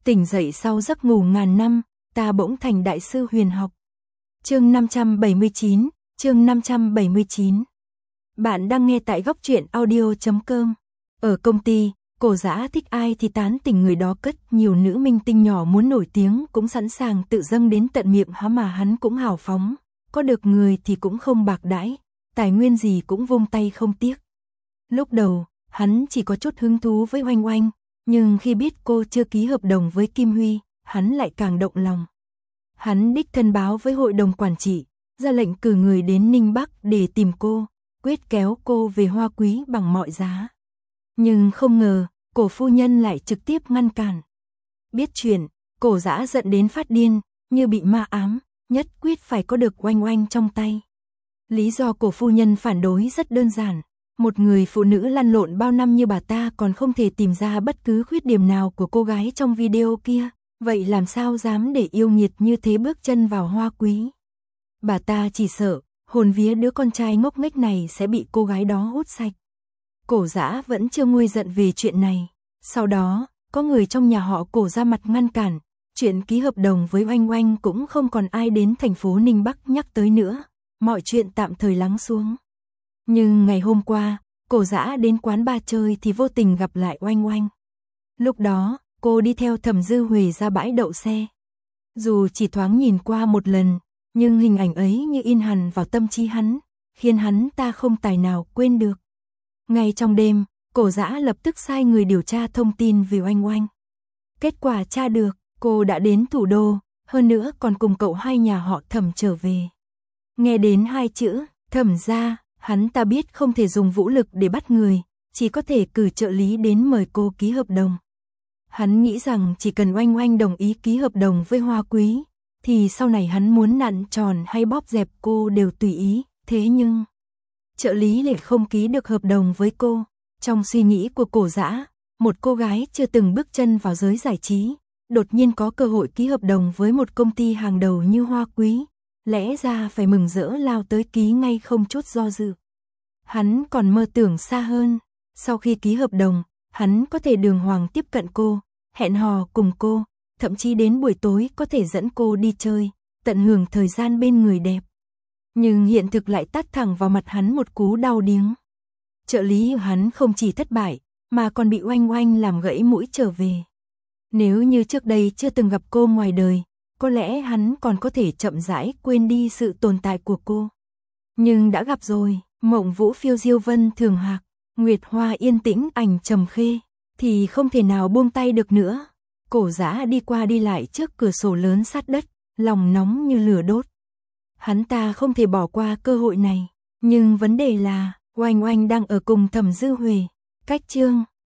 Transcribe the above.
Tỉnh dậy sau giấc ngủ ngàn năm, ta bỗng thành đại sư huyền học. Chương 579, chương 579. Bạn đang nghe tại góc truyện audio.com. Ở công ty, Cổ Dã thích ai thì tán tỉnh người đó cất, nhiều nữ minh tinh nhỏ muốn nổi tiếng cũng sẵn sàng tự dâng đến tận miệng mà hắn cũng hào phóng, có được người thì cũng không bạc đãi, tài nguyên gì cũng vung tay không tiếc. Lúc đầu, hắn chỉ có chút hứng thú với Oanh Oanh, nhưng khi biết cô chưa ký hợp đồng với Kim Huy, hắn lại càng động lòng. Hắn đích thân báo với hội đồng quản trị, ra lệnh cử người đến Ninh Bắc để tìm cô, quyết kéo cô về Hoa Quý bằng mọi giá. Nhưng không ngờ, Cổ phu nhân lại trực tiếp ngăn cản. Biết chuyện, Cổ Dã giận đến phát điên, như bị ma ám, nhất quyết phải có được Oanh Oanh trong tay. Lý do Cổ phu nhân phản đối rất đơn giản. Một người phụ nữ lăn lộn bao năm như bà ta còn không thể tìm ra bất cứ khuyết điểm nào của cô gái trong video kia, vậy làm sao dám để yêu nghiệt như thế bước chân vào Hoa Quý. Bà ta chỉ sợ, hồn vía đứa con trai ngốc nghếch này sẽ bị cô gái đó hút sạch. Cổ Dã vẫn chưa nguôi giận về chuyện này. Sau đó, có người trong nhà họ Cổ ra mặt ngăn cản, chuyện ký hợp đồng với Oanh Oanh cũng không còn ai đến thành phố Ninh Bắc nhắc tới nữa, mọi chuyện tạm thời lắng xuống. Nhưng ngày hôm qua, Cổ Dã đến quán bar chơi thì vô tình gặp lại Oanh Oanh. Lúc đó, cô đi theo Thẩm Dư Huệ ra bãi đậu xe. Dù chỉ thoáng nhìn qua một lần, nhưng hình ảnh ấy như in hằn vào tâm trí hắn, khiến hắn ta không tài nào quên được. Ngay trong đêm, Cổ Dã lập tức sai người điều tra thông tin về Oanh Oanh. Kết quả tra được, cô đã đến thủ đô, hơn nữa còn cùng cậu hai nhà họ Thẩm trở về. Nghe đến hai chữ, Thẩm gia, hắn ta biết không thể dùng vũ lực để bắt người, chỉ có thể cử trợ lý đến mời cô ký hợp đồng. Hắn nghĩ rằng chỉ cần Oanh Oanh đồng ý ký hợp đồng với Hoa Quý, thì sau này hắn muốn nặn tròn hay bóp dẹp cô đều tùy ý, thế nhưng trợ lý lại không ký được hợp đồng với cô. Trong suy nghĩ của Cổ Dã, một cô gái chưa từng bước chân vào giới giải trí, đột nhiên có cơ hội ký hợp đồng với một công ty hàng đầu như Hoa Quý, lẽ ra phải mừng rỡ lao tới ký ngay không chút do dự. Hắn còn mơ tưởng xa hơn, sau khi ký hợp đồng, hắn có thể đường hoàng tiếp cận cô, hẹn hò cùng cô, thậm chí đến buổi tối có thể dẫn cô đi chơi, tận hưởng thời gian bên người đẹp. Nhưng hiện thực lại tát thẳng vào mặt hắn một cú đau điếng. Trợ lý của hắn không chỉ thất bại, mà còn bị Oanh Oanh làm gãy mũi trở về. Nếu như trước đây chưa từng gặp cô ngoài đời, có lẽ hắn còn có thể chậm rãi quên đi sự tồn tại của cô. Nhưng đã gặp rồi, mộng vũ phiêu diêu vân thường hạc, nguyệt hoa yên tĩnh ảnh trầm khê, thì không thể nào buông tay được nữa. Cổ Dã đi qua đi lại trước cửa sổ lớn sát đất, lòng nóng như lửa đốt. Hắn ta không thể bỏ qua cơ hội này, nhưng vấn đề là Oanh Oanh đang ở cùng Thẩm Dư Huệ. Cách chương